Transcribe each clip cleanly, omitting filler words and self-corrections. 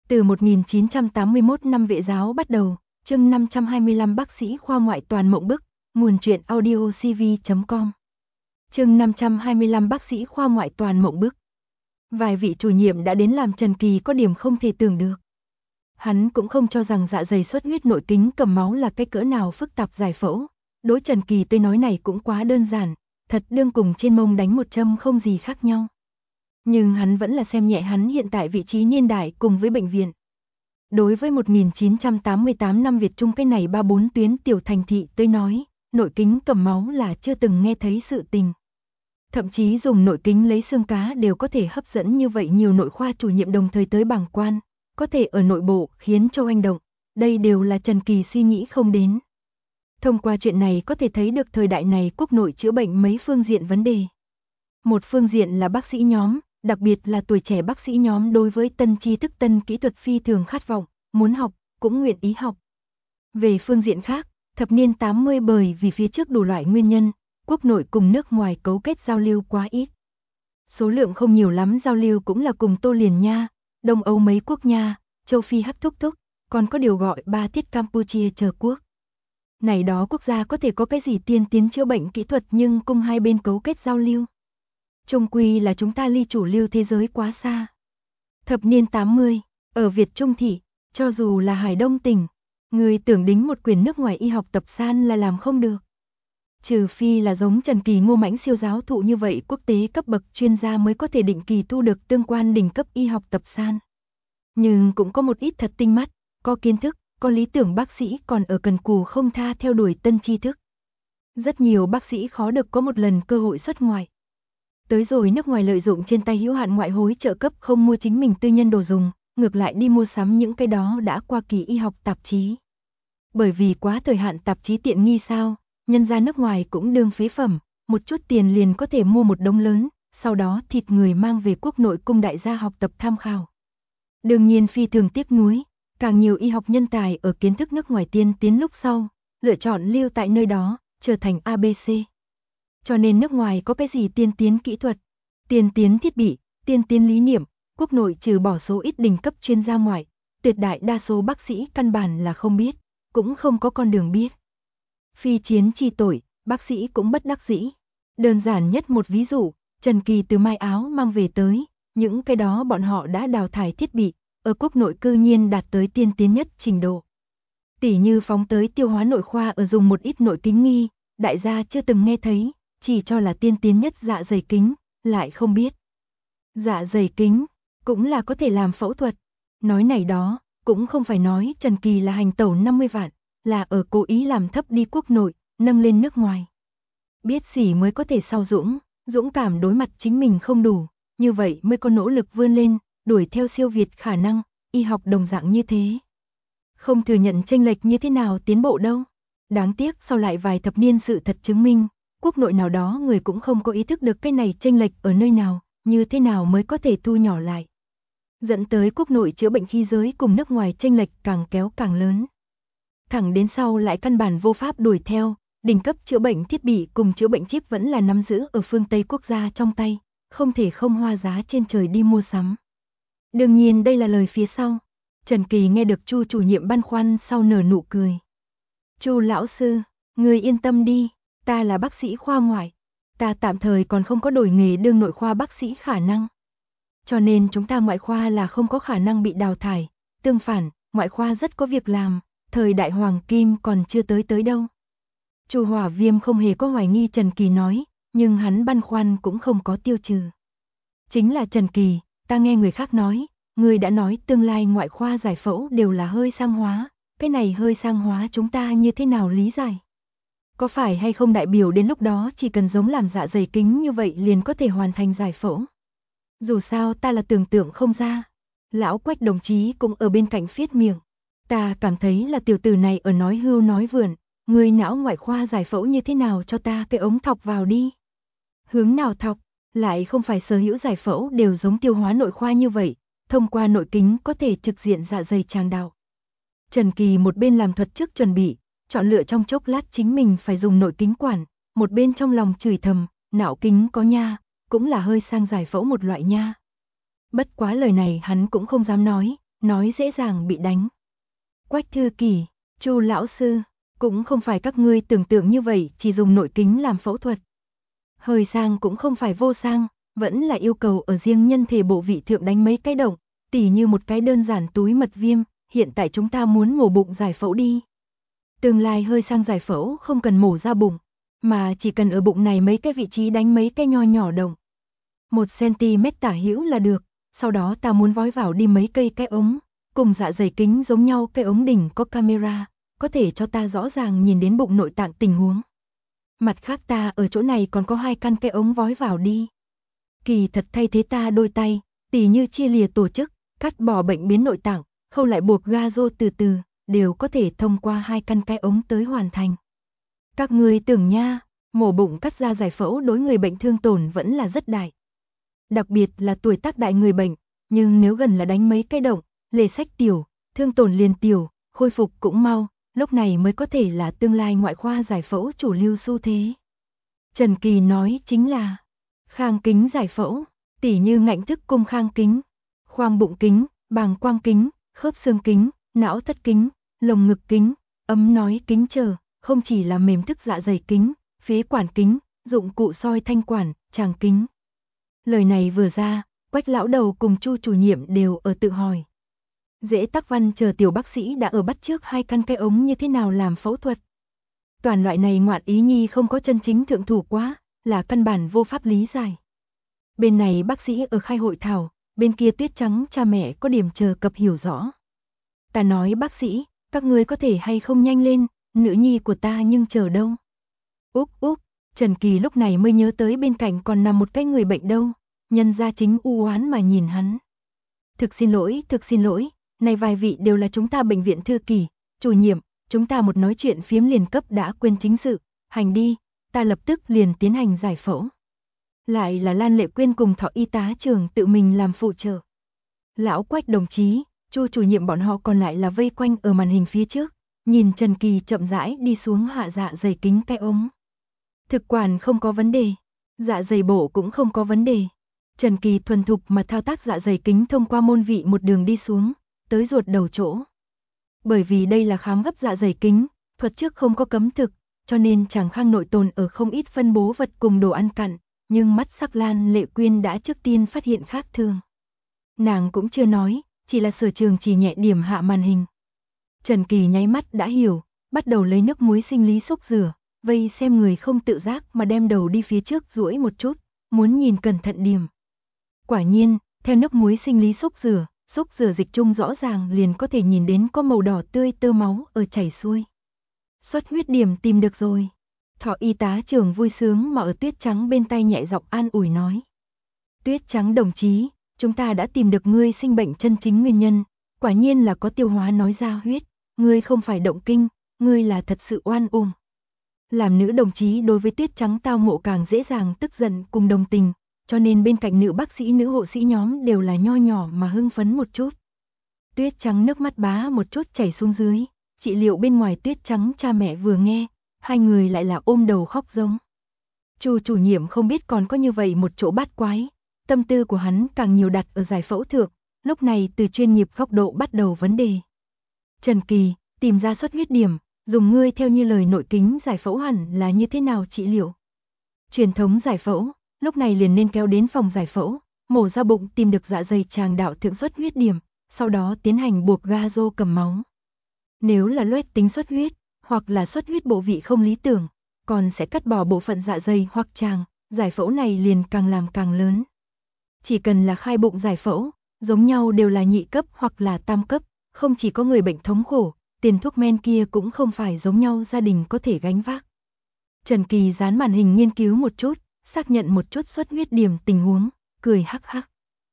Từ 1981 năm Vệ giáo bắt đầu, chương 525 bác sĩ khoa ngoại toàn mộng bức, nguồn truyện audio cv.com. Chương 525 bác sĩ khoa ngoại toàn mộng bức. Vài vị chủ nhiệm đã đến làm Trần Kỳ có điểm không thể tưởng được. Hắn cũng không cho rằng dạ dày xuất huyết nội kính cầm máu là cái cỡ nào phức tạp giải phẫu. Đối Trần Kỳ tôi nói này cũng quá đơn giản, thật đương cùng trên mông đánh một châm không gì khác nhau. Nhưng hắn vẫn là xem nhẹ hắn hiện tại vị trí niên đại cùng với bệnh viện. Đối với 1988 năm Việt Trung cái này 3-4 tuyến tiểu thành thị tôi nói, nội kính cầm máu là chưa từng nghe thấy sự tình. Thậm chí dùng nội kính lấy xương cá đều có thể hấp dẫn như vậy nhiều nội khoa chủ nhiệm đồng thời tới bảng quan, có thể ở nội bộ khiến cho oanh động, đây đều là Trần Kỳ suy nghĩ không đến. Thông qua chuyện này có thể thấy được thời đại này quốc nội chữa bệnh mấy phương diện vấn đề. Một phương diện là bác sĩ nhóm, đặc biệt là tuổi trẻ bác sĩ nhóm đối với tân tri thức tân kỹ thuật phi thường khát vọng, muốn học, cũng nguyện ý học. Về phương diện khác, thập niên 80 bởi vì phía trước đủ loại nguyên nhân, quốc nội cùng nước ngoài cấu kết giao lưu quá ít. Số lượng không nhiều lắm giao lưu cũng là cùng Tô Liền nha, Đông Âu mấy quốc nha, châu Phi Hắc Thúc Thúc, còn có điều gọi ba thiết Campuchia chờ quốc. Này đó quốc gia có thể có cái gì tiên tiến chữa bệnh kỹ thuật nhưng cùng hai bên cấu kết giao lưu. Chung quy là chúng ta ly chủ lưu thế giới quá xa. Thập niên 80, ở Việt Trung thị, cho dù là Hải Đông tỉnh, người tưởng đính một quyển nước ngoài y học tập san là làm không được. Trừ phi là giống Trần Kỳ Ngô Mãnh siêu giáo thụ như vậy quốc tế cấp bậc chuyên gia mới có thể định kỳ thu được tương quan đỉnh cấp y học tập san. Nhưng cũng có một ít thật tinh mắt, có kiến thức, có lý tưởng bác sĩ còn ở cần cù không tha theo đuổi tân tri thức. Rất nhiều bác sĩ khó được có một lần cơ hội xuất ngoại. Tới rồi nước ngoài lợi dụng trên tay hữu hạn ngoại hối trợ cấp không mua chính mình tư nhân đồ dùng, ngược lại đi mua sắm những cái đó đã qua kỳ y học tạp chí. Bởi vì quá thời hạn tạp chí tiện nghi sao, nhân ra nước ngoài cũng đương phế phẩm, một chút tiền liền có thể mua một đống lớn, sau đó thịt người mang về quốc nội cung đại gia học tập tham khảo. Đương nhiên phi thường tiếc nuối, càng nhiều y học nhân tài ở kiến thức nước ngoài tiên tiến lúc sau, lựa chọn lưu tại nơi đó, trở thành ABC. Cho nên nước ngoài có cái gì tiên tiến kỹ thuật, tiên tiến thiết bị, tiên tiến lý niệm, quốc nội trừ bỏ số ít đỉnh cấp chuyên gia ngoại, tuyệt đại đa số bác sĩ căn bản là không biết, cũng không có con đường biết. Phi chiến chi tội, bác sĩ cũng bất đắc dĩ. Đơn giản nhất một ví dụ, Trần Kỳ từ Mai Áo mang về tới, những cái đó bọn họ đã đào thải thiết bị, ở quốc nội cư nhiên đạt tới tiên tiến nhất trình độ. Tỉ như phóng tới tiêu hóa nội khoa ở dùng một ít nội kính nghi, đại gia chưa từng nghe thấy, chỉ cho là tiên tiến nhất dạ dày kính, lại không biết. Dạ dày kính, cũng là có thể làm phẫu thuật. Nói này đó, cũng không phải nói Trần Kỳ là hành tẩu 50 vạn, là ở cố ý làm thấp đi quốc nội, nâng lên nước ngoài. Biết gì mới có thể sau dũng cảm đối mặt chính mình không đủ, như vậy mới có nỗ lực vươn lên, đuổi theo siêu việt khả năng, y học đồng dạng như thế. Không thừa nhận chênh lệch như thế nào tiến bộ đâu. Đáng tiếc sau lại vài thập niên sự thật chứng minh, quốc nội nào đó người cũng không có ý thức được cái này chênh lệch ở nơi nào, như thế nào mới có thể thu nhỏ lại. Dẫn tới quốc nội chữa bệnh khí giới cùng nước ngoài chênh lệch càng kéo càng lớn. Thẳng đến sau lại căn bản vô pháp đuổi theo, đỉnh cấp chữa bệnh thiết bị cùng chữa bệnh chip vẫn là nắm giữ ở phương Tây quốc gia trong tay, không thể không hoa giá trên trời đi mua sắm. Đương nhiên đây là lời phía sau. Trần Kỳ nghe được Chu chủ nhiệm băn khoăn sau nở nụ cười. Chu lão sư, người yên tâm đi, ta là bác sĩ khoa ngoại, ta tạm thời còn không có đổi nghề đương nội khoa bác sĩ khả năng. Cho nên chúng ta ngoại khoa là không có khả năng bị đào thải, tương phản, ngoại khoa rất có việc làm, thời đại hoàng kim còn chưa tới đâu. Chu Hỏa Viêm không hề có hoài nghi Trần Kỳ nói, nhưng hắn băn khoăn cũng không có tiêu trừ. Chính là Trần Kỳ, ta nghe người khác nói, người đã nói tương lai ngoại khoa giải phẫu đều là hơi sang hóa, cái này hơi sang hóa chúng ta như thế nào lý giải? Có phải hay không đại biểu đến lúc đó chỉ cần giống làm dạ dày kính như vậy liền có thể hoàn thành giải phẫu? Dù sao ta là tưởng tượng không ra. Lão Quách đồng chí cũng ở bên cạnh phiết miệng. Ta cảm thấy là tiểu tử này ở nói hưu nói vượn, người não ngoại khoa giải phẫu như thế nào cho ta cái ống thọc vào đi. Hướng nào thọc, lại không phải sở hữu giải phẫu đều giống tiêu hóa nội khoa như vậy, thông qua nội kính có thể trực diện dạ dày tràng đạo. Trần Kỳ một bên làm thuật trước chuẩn bị, chọn lựa trong chốc lát chính mình phải dùng nội kính quản, một bên trong lòng chửi thầm, não kính có nha, cũng là hơi sang giải phẫu một loại nha. Bất quá lời này hắn cũng không dám nói, nói dễ dàng bị đánh. Quách Thư Kỳ, Chu lão sư, cũng không phải các ngươi tưởng tượng như vậy, chỉ dùng nội kính làm phẫu thuật. Hơi sang cũng không phải vô sang, vẫn là yêu cầu ở riêng nhân thể bộ vị thượng đánh mấy cái động, tỉ như một cái đơn giản túi mật viêm, hiện tại chúng ta muốn mổ bụng giải phẫu đi. Tương lai hơi sang giải phẫu không cần mổ ra bụng, mà chỉ cần ở bụng này mấy cái vị trí đánh mấy cái nho nhỏ động. 1cm tả hữu là được, sau đó ta muốn vói vào đi mấy cây cái ống, cùng dạ dày kính giống nhau, cái ống đỉnh có camera, có thể cho ta rõ ràng nhìn đến bụng nội tạng tình huống. Mặt khác ta ở chỗ này còn có 2 căn cái ống vói vào đi. Kỳ thật thay thế ta đôi tay, tỉ như chia lìa tổ chức, cắt bỏ bệnh biến nội tạng, khâu lại buộc ga rô từ từ, đều có thể thông qua 2 căn cái ống tới hoàn thành. Các ngươi tưởng nha, mổ bụng cắt ra giải phẫu đối người bệnh thương tổn vẫn là rất đại. Đặc biệt là tuổi tác đại người bệnh, nhưng nếu gần là đánh mấy cái động, lề sách tiểu, thương tổn liền tiểu, khôi phục cũng mau, lúc này mới có thể là tương lai ngoại khoa giải phẫu chủ lưu xu thế. Trần Kỳ nói chính là khang kính giải phẫu, tỉ như ngạnh thức cung khang kính, khoang bụng kính, bàng quang kính, khớp xương kính, não thất kính, lồng ngực kính, ấm nói kính chờ, không chỉ là mềm thức dạ dày kính, phế quản kính, dụng cụ soi thanh quản, tràng kính. Lời này vừa ra, Quách lão đầu cùng Chu chủ nhiệm đều ở tự hỏi. Dễ Tắc Văn chờ tiểu bác sĩ đã ở bắt trước 2 căn cái ống như thế nào làm phẫu thuật. Toàn loại này ngoạn ý nhi không có chân chính thượng thủ quá, là căn bản vô pháp lý giải. Bên này bác sĩ ở khai hội thảo, bên kia Tuyết Trắng cha mẹ có điểm chờ cập hiểu rõ. Ta nói bác sĩ, các ngươi có thể hay không nhanh lên, nữ nhi của ta nhưng chờ đâu. Úp, Trần Kỳ lúc này mới nhớ tới bên cạnh còn nằm một cái người bệnh đâu, nhân gia chính u oán mà nhìn hắn. Thực xin lỗi, này vài vị đều là chúng ta bệnh viện thư ký, chủ nhiệm, chúng ta một nói chuyện phiếm liền cấp đã quên chính sự, hành đi, ta lập tức liền tiến hành giải phẫu. Lại là Lan Lệ Quyên cùng Thọ y tá trưởng tự mình làm phụ trợ. Lão Quách đồng chí, Chu chủ nhiệm bọn họ còn lại là vây quanh ở màn hình phía trước, nhìn Trần Kỳ chậm rãi đi xuống hạ dạ dày kính cái ống. Thực quản không có vấn đề, dạ dày bổ cũng không có vấn đề. Trần Kỳ thuần thục mà thao tác dạ dày kính thông qua môn vị một đường đi xuống, tới ruột đầu chỗ. Bởi vì đây là khám gấp dạ dày kính, thuật trước không có cấm thực, cho nên chàng khang nội tồn ở không ít phân bố vật cùng đồ ăn cặn, nhưng mắt sắc Lan Lệ Quyên đã trước tiên phát hiện khác thường. Nàng cũng chưa nói, chỉ là Sở Trường chỉ nhẹ điểm hạ màn hình. Trần Kỳ nháy mắt đã hiểu, bắt đầu lấy nước muối sinh lý xúc rửa, vây xem người không tự giác mà đem đầu đi phía trước duỗi một chút, muốn nhìn cẩn thận điểm. Quả nhiên, theo nước muối sinh lý xúc rửa dịch chung rõ ràng liền có thể nhìn đến có màu đỏ tươi tơ máu ở chảy xuôi. Xuất huyết điểm tìm được rồi. Thọ y tá trưởng vui sướng mà ở Tuyết Trắng bên tay nhẹ giọng an ủi nói. Tuyết Trắng đồng chí, chúng ta đã tìm được ngươi sinh bệnh chân chính nguyên nhân, quả nhiên là có tiêu hóa nói ra huyết, ngươi không phải động kinh, ngươi là thật sự oan uổng. Làm nữ đồng chí đối với Tuyết Trắng tao ngộ càng dễ dàng tức giận cùng đồng tình, cho nên bên cạnh nữ bác sĩ nữ hộ sĩ nhóm đều là nho nhỏ mà hưng phấn một chút. Tuyết Trắng nước mắt bá một chút chảy xuống dưới, trị liệu bên ngoài Tuyết Trắng cha mẹ vừa nghe, hai người lại là ôm đầu khóc giống. Chu chủ nhiệm không biết còn có như vậy một chỗ bát quái, tâm tư của hắn càng nhiều đặt ở giải phẫu thượng, lúc này từ chuyên nghiệp góc độ bắt đầu vấn đề. Trần Kỳ, tìm ra xuất huyết điểm, dùng ngươi theo như lời nội kính giải phẫu hẳn là như thế nào trị liệu? Truyền thống giải phẫu, lúc này liền nên kéo đến phòng giải phẫu, mổ ra bụng tìm được dạ dày tràng đạo thượng xuất huyết điểm, sau đó tiến hành buộc ga rô cầm máu. Nếu là loét tính xuất huyết, hoặc là xuất huyết bộ vị không lý tưởng, còn sẽ cắt bỏ bộ phận dạ dày hoặc tràng, giải phẫu này liền càng làm càng lớn. Chỉ cần là khai bụng giải phẫu, giống nhau đều là nhị cấp hoặc là tam cấp, không chỉ có người bệnh thống khổ, tiền thuốc men kia cũng không phải giống nhau gia đình có thể gánh vác. Trần Kỳ dán màn hình nghiên cứu một chút, xác nhận một chút xuất huyết điểm tình huống, cười hắc hắc.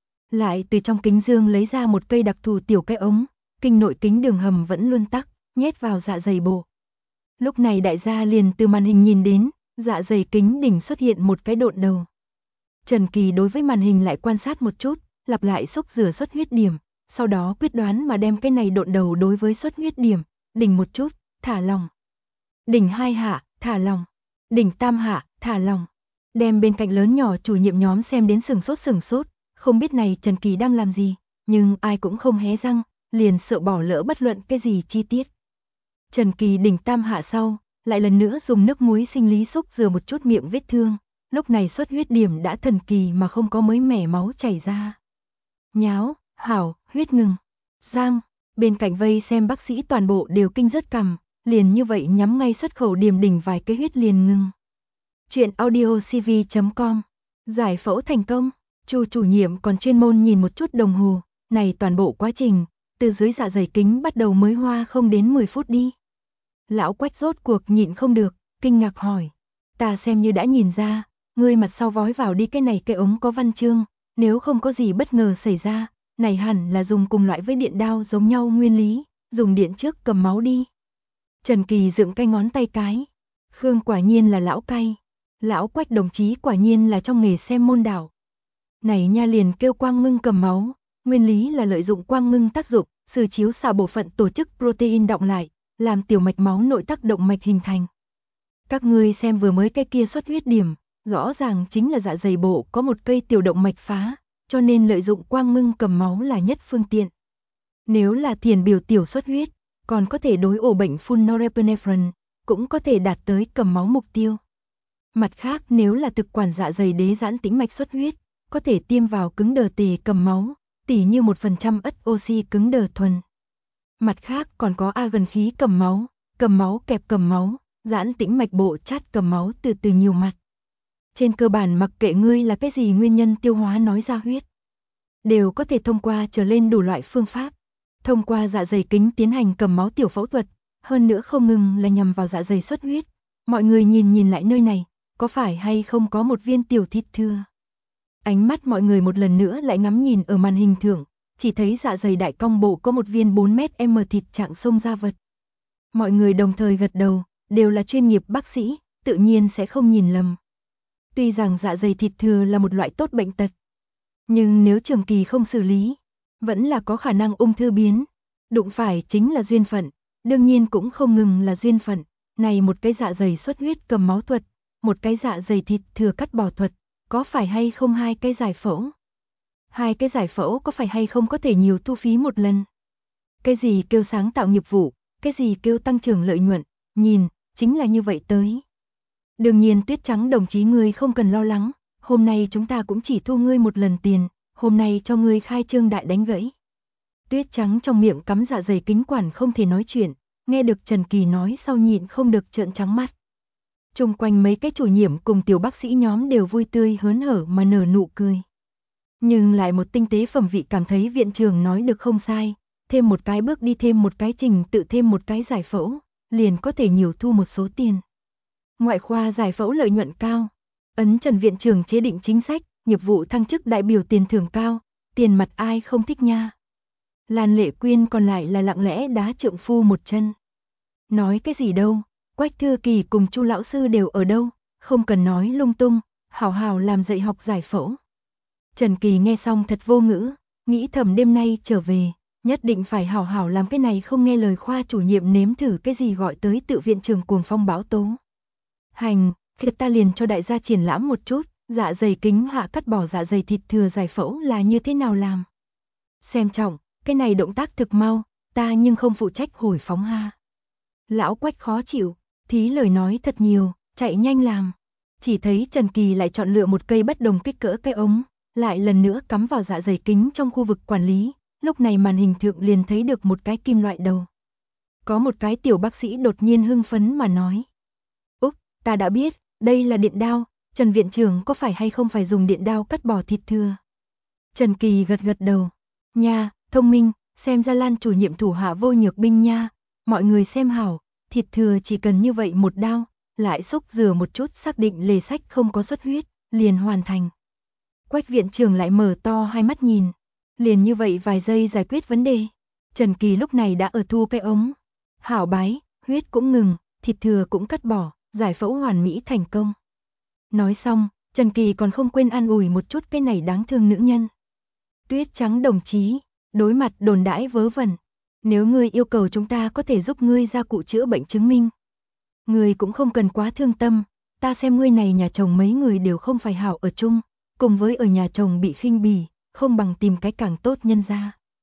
Lại từ trong kính dương lấy ra một cây đặc thù tiểu cái ống, kinh nội kính đường hầm vẫn luôn tắc, nhét vào dạ dày bộ. Lúc này đại gia liền từ màn hình nhìn đến, dạ dày kính đỉnh xuất hiện một cái độn đầu. Trần Kỳ đối với màn hình lại quan sát một chút, lặp lại xúc rửa xuất huyết điểm, sau đó quyết đoán mà đem cái này độn đầu đối với xuất huyết điểm, đỉnh một chút, thả lỏng. Đỉnh 2 hạ, thả lỏng. Đỉnh 3 hạ, thả lỏng. Đem bên cạnh lớn nhỏ chủ nhiệm nhóm xem đến sừng sốt, không biết này Trần Kỳ đang làm gì, nhưng ai cũng không hé răng, liền sợ bỏ lỡ bất luận cái gì chi tiết. Trần Kỳ đỉnh tam hạ sau, lại lần nữa dùng nước muối sinh lý xúc rửa một chút miệng vết thương, lúc này xuất huyết điểm đã thần kỳ mà không có mới mẻ máu chảy ra. Nháo, hảo, huyết ngừng. Giang, bên cạnh vây xem bác sĩ toàn bộ đều kinh rớt cằm, liền như vậy nhắm ngay xuất khẩu điểm đỉnh vài cái huyết liền ngừng. Chuyện audiocv.com. Giải phẫu thành công, Chu chủ nhiệm còn chuyên môn nhìn một chút đồng hồ, này toàn bộ quá trình, từ dưới dạ dày kính bắt đầu mới hoa không đến 10 phút đi. Lão Quách rốt cuộc nhịn không được, kinh ngạc hỏi. Ta xem như đã nhìn ra, ngươi mặt sau vói vào đi cái này cái ống có văn chương, nếu không có gì bất ngờ xảy ra, này hẳn là dùng cùng loại với điện đao giống nhau nguyên lý, dùng điện trước cầm máu đi. Trần Kỳ dựng cái ngón tay cái. Khương quả nhiên là lão cay. Lão Quách đồng chí quả nhiên là trong nghề xem môn đạo. Này nha liền kêu quang ngưng cầm máu, nguyên lý là lợi dụng quang ngưng tác dụng, sự chiếu xạ bộ phận tổ chức protein động lại, làm tiểu mạch máu nội tắc động mạch hình thành. Các ngươi xem vừa mới cái kia xuất huyết điểm, rõ ràng chính là dạ dày bộ có một cây tiểu động mạch phá, cho nên lợi dụng quang ngưng cầm máu là nhất phương tiện. Nếu là thiền biểu tiểu xuất huyết, còn có thể đối ổ bệnh phun norepinephrine, cũng có thể đạt tới cầm máu mục tiêu. Mặt khác nếu là thực quản dạ dày đế giãn tĩnh mạch xuất huyết, có thể tiêm vào cứng đờ tề cầm máu, tỉ như 1% ất oxy cứng đờ thuần. Mặt khác còn có argon khí cầm máu kẹp cầm máu, giãn tĩnh mạch bộ chát cầm máu từ từ nhiều mặt. Trên cơ bản mặc kệ ngươi là cái gì nguyên nhân tiêu hóa nói ra huyết, đều có thể thông qua trở lên đủ loại phương pháp. Thông qua dạ dày kính tiến hành cầm máu tiểu phẫu thuật, hơn nữa không ngừng là nhằm vào dạ dày xuất huyết. Mọi người nhìn lại nơi này, có phải hay không có một viên tiểu thịt thưa? Ánh mắt mọi người một lần nữa lại ngắm nhìn ở màn hình thưởng, chỉ thấy dạ dày đại cong bộ có một viên 4m thịt trạng xông ra vật. Mọi người đồng thời gật đầu, đều là chuyên nghiệp bác sĩ, tự nhiên sẽ không nhìn lầm. Tuy rằng dạ dày thịt thừa là một loại tốt bệnh tật, nhưng nếu trường kỳ không xử lý, vẫn là có khả năng ung thư biến. Đụng phải chính là duyên phận, đương nhiên cũng không ngừng là duyên phận. Này một cái dạ dày xuất huyết cầm máu thuật, một cái dạ dày thịt thừa cắt bỏ thuật, có phải hay không hai cái giải phẫu? Hai cái giải phẫu có phải hay không có thể nhiều thu phí một lần? Cái gì kêu sáng tạo nghiệp vụ, cái gì kêu tăng trưởng lợi nhuận, nhìn, chính là như vậy tới. Đương nhiên Tuyết Trắng đồng chí ngươi không cần lo lắng, hôm nay chúng ta cũng chỉ thu ngươi một lần tiền, hôm nay cho ngươi khai trương đại đánh gãy. Tuyết Trắng trong miệng cắm dạ dày kính quản không thể nói chuyện, nghe được Trần Kỳ nói sau nhịn không được trợn trắng mắt. Chung quanh mấy cái chủ nhiệm cùng tiểu bác sĩ nhóm đều vui tươi hớn hở mà nở nụ cười. Nhưng lại một tinh tế phẩm vị cảm thấy viện trưởng nói được không sai, thêm một cái bước đi thêm một cái trình tự thêm một cái giải phẫu, liền có thể nhiều thu một số tiền. Ngoại khoa giải phẫu lợi nhuận cao, ấn Trần viện trưởng chế định chính sách, nghiệp vụ thăng chức đại biểu tiền thưởng cao, tiền mặt ai không thích nha. Lan Lệ Quyên còn lại là lặng lẽ đá trượng phu một chân. Nói cái gì đâu, Quách Thư Kỳ cùng Chu lão sư đều ở đâu, không cần nói lung tung, hảo hảo làm dạy học giải phẫu. Trần Kỳ nghe xong thật vô ngữ, nghĩ thầm đêm nay trở về, nhất định phải hảo hảo làm cái này không nghe lời khoa chủ nhiệm nếm thử cái gì gọi tới tự viện trưởng cuồng phong bão tố. Hành, thì ta liền cho đại gia triển lãm một chút, dạ dày kính hạ cắt bỏ dạ dày thịt thừa giải phẫu là như thế nào làm. Xem trọng, cái này động tác thực mau, ta nhưng không phụ trách hồi phóng ha. Lão Quách khó chịu, thí lời nói thật nhiều, chạy nhanh làm. Chỉ thấy Trần Kỳ lại chọn lựa một cây bất đồng kích cỡ cái ống, lại lần nữa cắm vào dạ dày kính trong khu vực quản lý, lúc này màn hình thượng liền thấy được một cái kim loại đầu. Có một cái tiểu bác sĩ đột nhiên hưng phấn mà nói. Úp, ta đã biết, đây là điện đao, Trần viện trưởng có phải hay không phải dùng điện đao cắt bỏ thịt thừa? Trần Kỳ gật gật đầu. Nha, thông minh, xem ra Lan chủ nhiệm thủ hạ vô nhược binh nha, mọi người xem hảo, thịt thừa chỉ cần như vậy một đao, lại xúc rửa một chút xác định lề sách không có xuất huyết, liền hoàn thành. Quách viện trưởng lại mở to hai mắt nhìn, liền như vậy vài giây giải quyết vấn đề. Trần Kỳ lúc này đã ở thu cái ống. Hảo bái, huyết cũng ngừng, thịt thừa cũng cắt bỏ, giải phẫu hoàn mỹ thành công. Nói xong, Trần Kỳ còn không quên an ủi một chút cái này đáng thương nữ nhân. Tuyết Trắng đồng chí, đối mặt đồn đãi vớ vẩn, nếu ngươi yêu cầu chúng ta có thể giúp ngươi ra cụ chữa bệnh chứng minh. Ngươi cũng không cần quá thương tâm, ta xem ngươi này nhà chồng mấy người đều không phải hảo ở chung, cùng với ở nhà chồng bị khinh bỉ, không bằng tìm cái càng tốt nhân ra.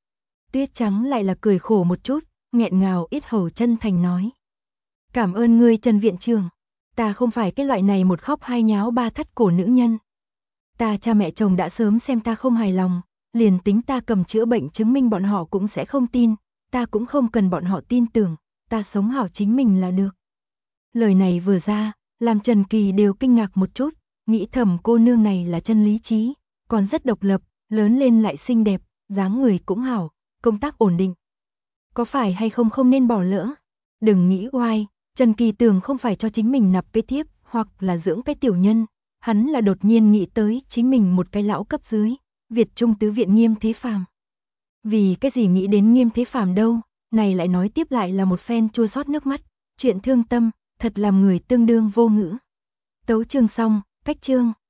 Tuyết Trắng lại là cười khổ một chút, nghẹn ngào yết hầu chân thành nói. Cảm ơn ngươi Trần viện trưởng, ta không phải cái loại này một khóc hai nháo ba thắt cổ nữ nhân. Ta cha mẹ chồng đã sớm xem ta không hài lòng, liền tính ta cầm chữa bệnh chứng minh bọn họ cũng sẽ không tin, ta cũng không cần bọn họ tin tưởng, ta sống hảo chính mình là được. Lời này vừa ra, làm Trần Kỳ đều kinh ngạc một chút, nghĩ thầm cô nương này là chân lý trí, còn rất độc lập, lớn lên lại xinh đẹp, dáng người cũng hảo, công tác ổn định. Có phải hay không không nên bỏ lỡ? Đừng nghĩ oai, Trần Kỳ tưởng không phải cho chính mình nạp cái thiếp, hoặc là dưỡng cái tiểu nhân, hắn là đột nhiên nghĩ tới chính mình một cái lão cấp dưới, Việt Trung tứ viện Nghiêm Thế Phàm. Vì cái gì nghĩ đến Nghiêm Thế Phàm đâu, này lại nói tiếp lại là một phen chua xót nước mắt, chuyện thương tâm, thật làm người tương đương vô ngữ. Tấu chương xong, cách chương.